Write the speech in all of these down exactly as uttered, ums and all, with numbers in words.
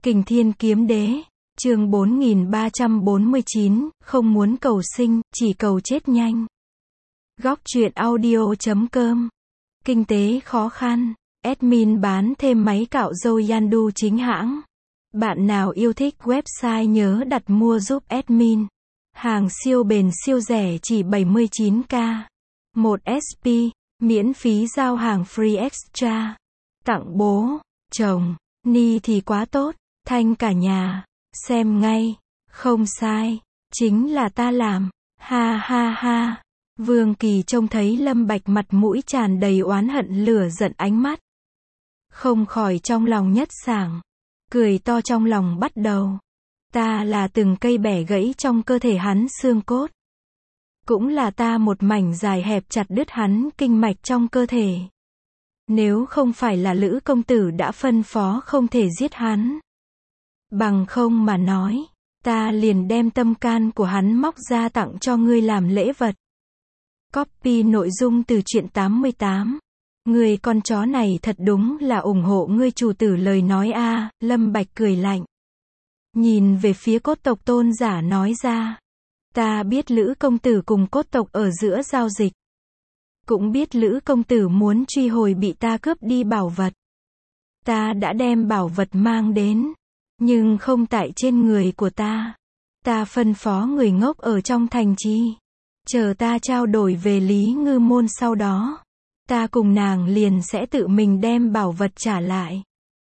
Kình Thiên Kiếm Đế, chương bốn nghìn ba trăm bốn mươi chín, không muốn cầu sinh, chỉ cầu chết nhanh. Góc truyện audio chấm com. Kinh tế khó khăn, admin bán thêm máy cạo râu Yandu chính hãng. Bạn nào yêu thích website nhớ đặt mua giúp admin. Hàng siêu bền siêu rẻ chỉ bảy mươi chín k. một ét pê, miễn phí giao hàng free extra. Tặng bố, chồng, ni thì quá tốt, thanh cả nhà, xem ngay, không sai, chính là ta làm, ha ha ha. Vương Kỳ trông thấy Lâm Bạch mặt mũi tràn đầy oán hận lửa giận ánh mắt. Không khỏi trong lòng nhất sảng, cười to trong lòng bắt đầu. Ta là từng cây bẻ gãy trong cơ thể hắn xương cốt. Cũng là ta một mảnh dài hẹp chặt đứt hắn kinh mạch trong cơ thể. Nếu không phải là Lữ công tử đã phân phó không thể giết hắn. Bằng không mà nói, ta liền đem tâm can của hắn móc ra tặng cho ngươi làm lễ vật. Copy nội dung từ truyện tám mươi tám. Người con chó này thật đúng là ủng hộ ngươi chủ tử lời nói a. À, Lâm Bạch cười lạnh. Nhìn về phía cốt tộc tôn giả nói ra. Ta biết Lữ công tử cùng cốt tộc ở giữa giao dịch. Cũng biết Lữ công tử muốn truy hồi bị ta cướp đi bảo vật. Ta đã đem bảo vật mang đến. Nhưng không tại trên người của ta. Ta phân phó người ngốc ở trong thành trì. Chờ ta trao đổi về Lý Ngư Môn sau đó. Ta cùng nàng liền sẽ tự mình đem bảo vật trả lại.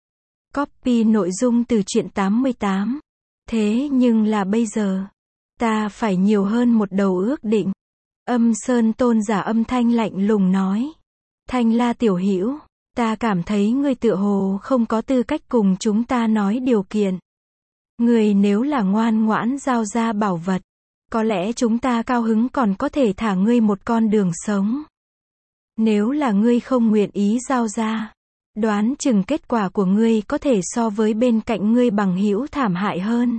Copy nội dung từ truyện tám mươi tám. Thế nhưng là bây giờ. Ta phải nhiều hơn một đầu ước định. Âm Sơn tôn giả âm thanh lạnh lùng nói. Thanh La tiểu hữu, ta cảm thấy ngươi tựa hồ không có tư cách cùng chúng ta nói điều kiện. Ngươi nếu là ngoan ngoãn giao ra bảo vật, có lẽ chúng ta cao hứng còn có thể thả ngươi một con đường sống. Nếu là ngươi không nguyện ý giao ra, đoán chừng kết quả của ngươi có thể so với bên cạnh ngươi bằng hữu thảm hại hơn.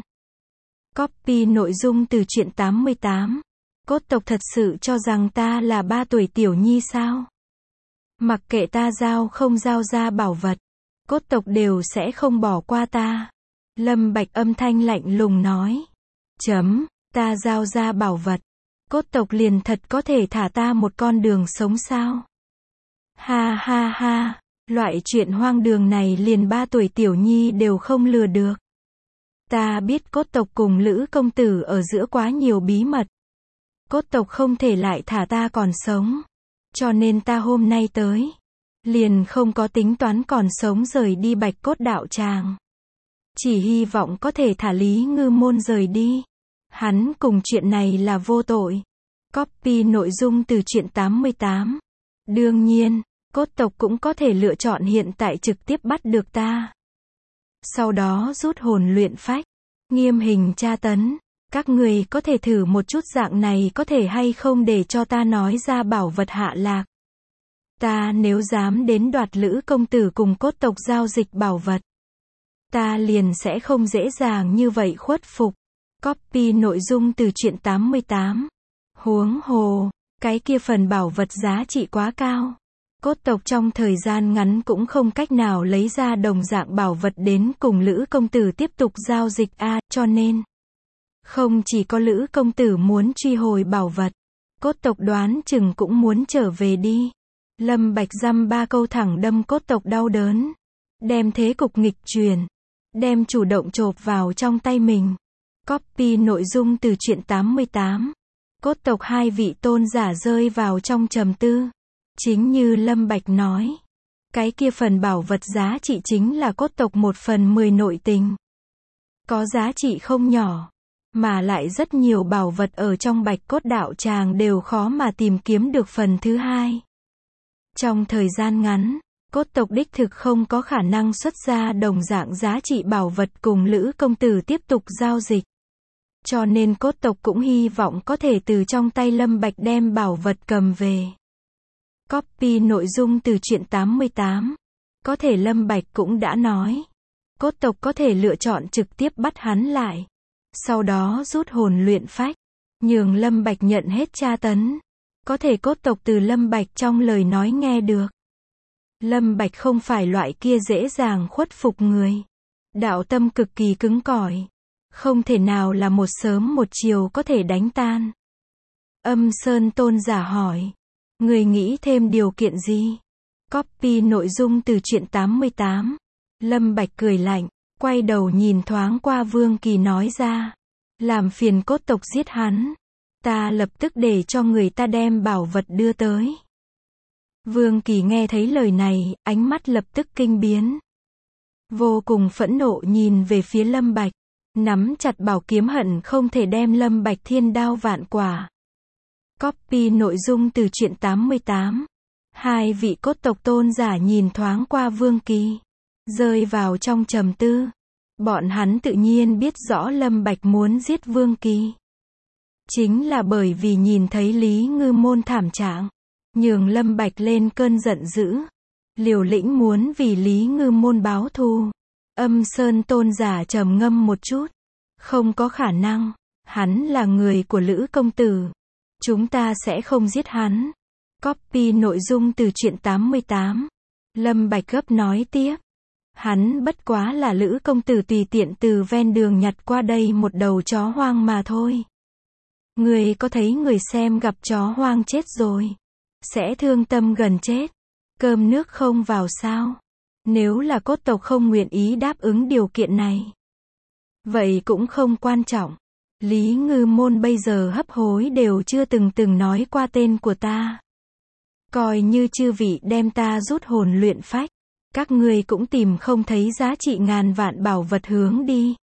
Copy nội dung từ truyện tám mươi tám. Cốt tộc thật sự cho rằng ta là ba tuổi tiểu nhi sao? Mặc kệ ta giao không giao ra bảo vật, cốt tộc đều sẽ không bỏ qua ta. Lâm Bạch âm thanh lạnh lùng nói. Chấm, ta giao ra bảo vật. Cốt tộc liền thật có thể thả ta một con đường sống sao? Ha ha ha, loại chuyện hoang đường này liền ba tuổi tiểu nhi đều không lừa được. Ta biết cốt tộc cùng Lữ công tử ở giữa quá nhiều bí mật. Cốt tộc không thể lại thả ta còn sống. Cho nên ta hôm nay tới. Liền không có tính toán còn sống rời đi Bạch Cốt đạo tràng. Chỉ hy vọng có thể thả Lý Ngư Môn rời đi. Hắn cùng chuyện này là vô tội. Copy nội dung từ truyện tám mươi tám. Đương nhiên, cốt tộc cũng có thể lựa chọn hiện tại trực tiếp bắt được ta. Sau đó rút hồn luyện phách. Nghiêm hình tra tấn. Các người có thể thử một chút dạng này có thể hay không để cho ta nói ra bảo vật hạ lạc. Ta nếu dám đến đoạt Lữ công tử cùng cốt tộc giao dịch bảo vật. Ta liền sẽ không dễ dàng như vậy khuất phục. Copy nội dung từ truyện tám mươi tám. Huống hồ, cái kia phần bảo vật giá trị quá cao. Cốt tộc trong thời gian ngắn cũng không cách nào lấy ra đồng dạng bảo vật đến cùng Lữ công tử tiếp tục giao dịch a, à, cho nên. Không chỉ có Lữ công tử muốn truy hồi bảo vật. Cốt tộc đoán chừng cũng muốn trở về đi. Lâm Bạch dăm ba câu thẳng đâm cốt tộc đau đớn. Đem thế cục nghịch chuyển. Đem chủ động chộp vào trong tay mình. Copy nội dung từ truyện tám mươi tám. Cốt tộc hai vị tôn giả rơi vào trong trầm tư. Chính như Lâm Bạch nói. Cái kia phần bảo vật giá trị chính là cốt tộc một phần mười nội tình. Có giá trị không nhỏ. Mà lại rất nhiều bảo vật ở trong Bạch Cốt đạo tràng đều khó mà tìm kiếm được phần thứ hai. Trong thời gian ngắn, cốt tộc đích thực không có khả năng xuất ra đồng dạng giá trị bảo vật cùng Lữ công tử tiếp tục giao dịch. Cho nên cốt tộc cũng hy vọng có thể từ trong tay Lâm Bạch đem bảo vật cầm về. Copy nội dung từ truyện tám mươi tám. Có thể Lâm Bạch cũng đã nói. Cốt tộc có thể lựa chọn trực tiếp bắt hắn lại. Sau đó rút hồn luyện phách. Nhường Lâm Bạch nhận hết tra tấn. Có thể cốt tộc từ Lâm Bạch trong lời nói nghe được. Lâm Bạch không phải loại kia dễ dàng khuất phục người. Đạo tâm cực kỳ cứng cỏi, không thể nào là một sớm một chiều có thể đánh tan. Âm Sơn Tôn giả hỏi, người nghĩ thêm điều kiện gì? Copy nội dung từ truyện tám mươi tám. Lâm Bạch cười lạnh, quay đầu nhìn thoáng qua Vương Kỳ nói ra, làm phiền cốt tộc giết hắn, ta lập tức để cho người ta đem bảo vật đưa tới. Vương Kỳ nghe thấy lời này, ánh mắt lập tức kinh biến. Vô cùng phẫn nộ nhìn về phía Lâm Bạch, nắm chặt bảo kiếm hận không thể đem Lâm Bạch thiên đao vạn quả. Copy nội dung từ truyện tám mươi tám. Hai vị cốt tộc tôn giả nhìn thoáng qua Vương Kỳ, rơi vào trong trầm tư. Bọn hắn tự nhiên biết rõ Lâm Bạch muốn giết Vương Kỳ. Chính là bởi vì nhìn thấy Lý Ngư Môn thảm trạng, nhường Lâm Bạch lên cơn giận dữ. Liều lĩnh muốn vì Lý Ngư Môn báo thù. Âm Sơn Tôn giả trầm ngâm một chút. Không có khả năng, hắn là người của Lữ công tử. Chúng ta sẽ không giết hắn. Copy nội dung từ truyện tám mươi tám. Lâm Bạch gấp nói tiếp. Hắn bất quá là Lữ công tử tùy tiện từ ven đường nhặt qua đây một đầu chó hoang mà thôi. Người có thấy người xem gặp chó hoang chết rồi, sẽ thương tâm gần chết. Cơm nước không vào sao? Nếu là cốt tộc không nguyện ý đáp ứng điều kiện này, vậy cũng không quan trọng. Lý Ngư Môn bây giờ hấp hối đều chưa từng từng nói qua tên của ta. Coi như chư vị đem ta rút hồn luyện phách, các ngươi cũng tìm không thấy giá trị ngàn vạn bảo vật hướng đi.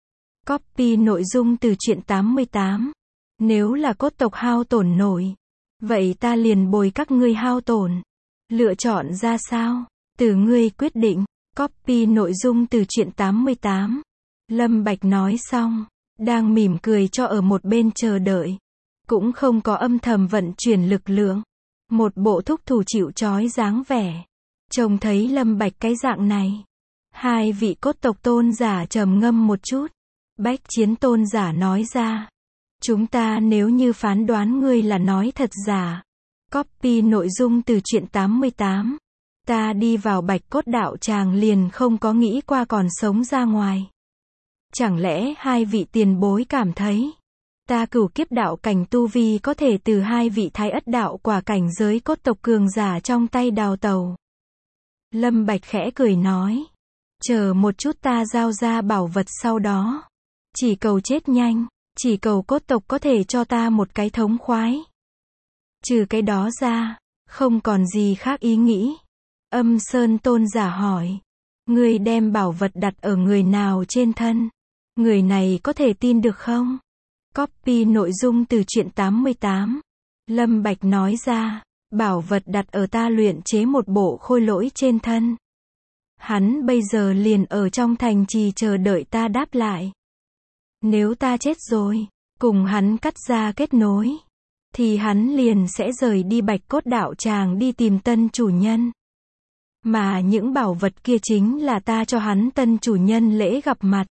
Copy nội dung từ truyện tám mươi tám. Nếu là cốt tộc hao tổn nổi, vậy ta liền bồi các ngươi hao tổn. Lựa chọn ra sao? Từ ngươi quyết định. Copy nội dung từ truyện tám mươi tám. Lâm Bạch nói xong, đang mỉm cười cho ở một bên chờ đợi. Cũng không có âm thầm vận chuyển lực lượng. Một bộ thúc thủ chịu trói dáng vẻ. Trông thấy Lâm Bạch cái dạng này, hai vị cốt tộc tôn giả trầm ngâm một chút. Bách Chiến tôn giả nói ra, chúng ta nếu như phán đoán ngươi là nói thật giả. Copy nội dung từ truyện tám mươi tám. Ta đi vào Bạch Cốt đạo tràng liền không có nghĩ qua còn sống ra ngoài. Chẳng lẽ hai vị tiền bối cảm thấy ta cửu kiếp đạo cảnh tu vi có thể từ hai vị thái ất đạo quả cảnh giới cốt tộc cường giả trong tay đào tẩu? Lâm Bạch khẽ cười nói, chờ một chút ta giao ra bảo vật sau đó. Chỉ cầu chết nhanh, chỉ cầu cốt tộc có thể cho ta một cái thống khoái. Trừ cái đó ra, không còn gì khác ý nghĩ. Âm Sơn tôn giả hỏi, ngươi đem bảo vật đặt ở người nào trên thân? Người này có thể tin được không? Copy nội dung từ truyện tám mươi tám. Lâm Bạch nói ra, bảo vật đặt ở ta luyện chế một bộ khôi lỗi trên thân. Hắn bây giờ liền ở trong thành trì chờ đợi ta đáp lại. Nếu ta chết rồi, cùng hắn cắt ra kết nối, thì hắn liền sẽ rời đi Bạch Cốt đạo tràng đi tìm tân chủ nhân. Mà những bảo vật kia chính là ta cho hắn tân chủ nhân lễ gặp mặt.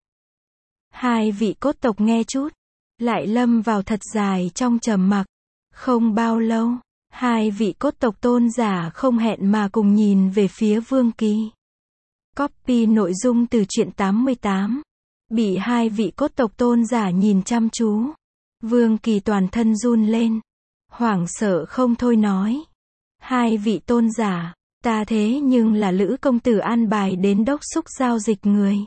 Hai vị cốt tộc nghe chút, lại lâm vào thật dài trong trầm mặc. Không bao lâu, hai vị cốt tộc tôn giả không hẹn mà cùng nhìn về phía Vương Kỳ. Copy nội dung từ truyện tám mươi tám. Bị hai vị cốt tộc tôn giả nhìn chăm chú, Vương Kỳ toàn thân run lên, hoảng sợ không thôi nói, hai vị tôn giả, ta thế nhưng là Lữ công tử an bài đến đốc xúc giao dịch người.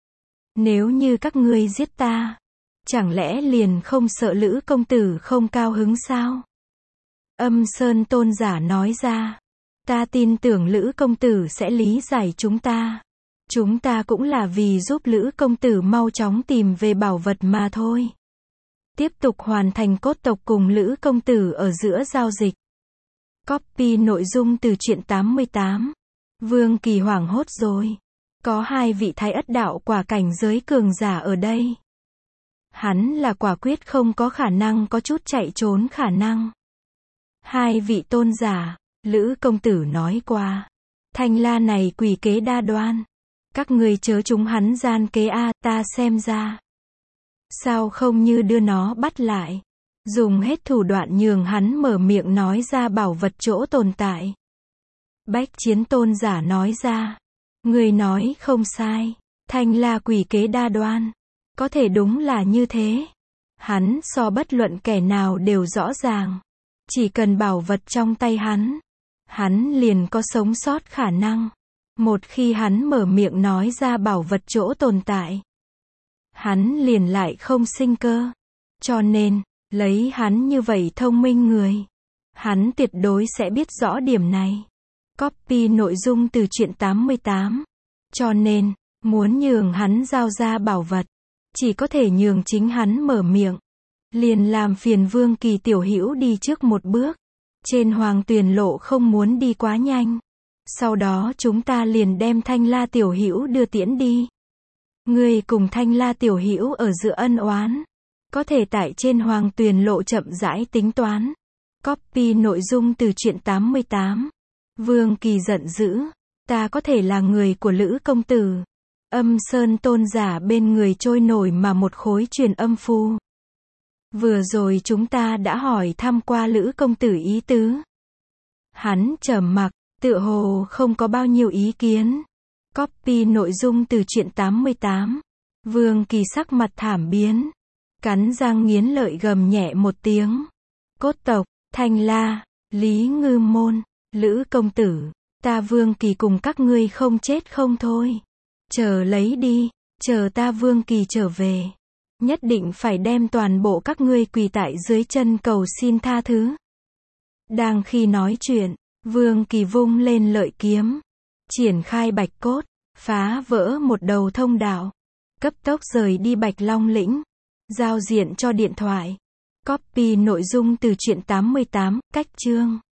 Nếu như các ngươi giết ta, chẳng lẽ liền không sợ Lữ công tử không cao hứng sao? Âm Sơn tôn giả nói ra, ta tin tưởng Lữ công tử sẽ lý giải chúng ta. Chúng ta cũng là vì giúp Lữ công tử mau chóng tìm về bảo vật mà thôi. Tiếp tục hoàn thành cốt tộc cùng Lữ công tử ở giữa giao dịch. Copy nội dung từ truyện tám mươi tám. Vương Kỳ hoảng hốt rồi. Có hai vị thái ất đạo quả cảnh giới cường giả ở đây. Hắn là quả quyết không có khả năng có chút chạy trốn khả năng. Hai vị tôn giả, Lữ công tử nói qua, Thanh La này quỷ kế đa đoan. Các người chớ chúng hắn gian kế a, ta xem ra. Sao không như đưa nó bắt lại, dùng hết thủ đoạn nhường hắn mở miệng nói ra bảo vật chỗ tồn tại. Bách Chiến tôn giả nói ra, người nói không sai, Thanh La quỷ kế đa đoan. Có thể đúng là như thế. Hắn so bất luận kẻ nào đều rõ ràng. Chỉ cần bảo vật trong tay hắn, hắn liền có sống sót khả năng. Một khi hắn mở miệng nói ra bảo vật chỗ tồn tại, hắn liền lại không sinh cơ. Cho nên, lấy hắn như vậy thông minh người, hắn tuyệt đối sẽ biết rõ điểm này. Copy nội dung từ truyện tám mươi tám. Cho nên, muốn nhường hắn giao ra bảo vật, chỉ có thể nhường chính hắn mở miệng. Liền làm phiền Vương Kỳ tiểu hữu đi trước một bước. Trên Hoàng Tuyền lộ không muốn đi quá nhanh. Sau đó chúng ta liền đem Thanh La tiểu hữu đưa tiễn đi. Ngươi cùng Thanh La tiểu hữu ở giữa ân oán, có thể tại trên Hoàng Tuyền lộ chậm rãi tính toán. Copy nội dung từ truyện tám mươi tám. Vương Kỳ giận dữ. Ta có thể là người của Lữ công tử. Âm Sơn tôn giả bên người trôi nổi mà một khối truyền âm phù. Vừa rồi chúng ta đã hỏi thăm qua Lữ công tử ý tứ. Hắn trầm mặc, tựa hồ không có bao nhiêu ý kiến. Copy nội dung từ truyện tám mươi tám. Vương Kỳ sắc mặt thảm biến, cắn răng nghiến lợi gầm nhẹ một tiếng. Cốt tộc, Thanh La, Lý Ngư Môn, Lữ công tử, ta Vương Kỳ cùng các ngươi không chết không thôi. Chờ lấy đi, chờ ta Vương Kỳ trở về. Nhất định phải đem toàn bộ các ngươi quỳ tại dưới chân cầu xin tha thứ. Đang khi nói chuyện, Vương Kỳ vung lên lợi kiếm, triển khai bạch cốt, phá vỡ một đầu thông đạo, cấp tốc rời đi Bạch Long lĩnh. Giao diện cho điện thoại. Copy nội dung từ truyện tám mươi tám, cách chương.